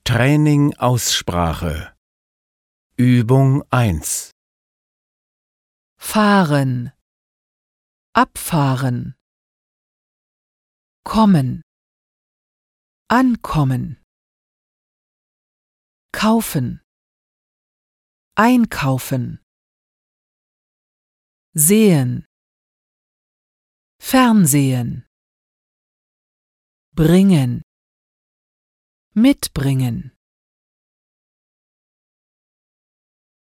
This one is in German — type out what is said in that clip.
Training Aussprache. Übung 1. Fahren, abfahren, kommen, ankommen, kaufen, einkaufen, sehen, Fernsehen, bringen, mitbringen,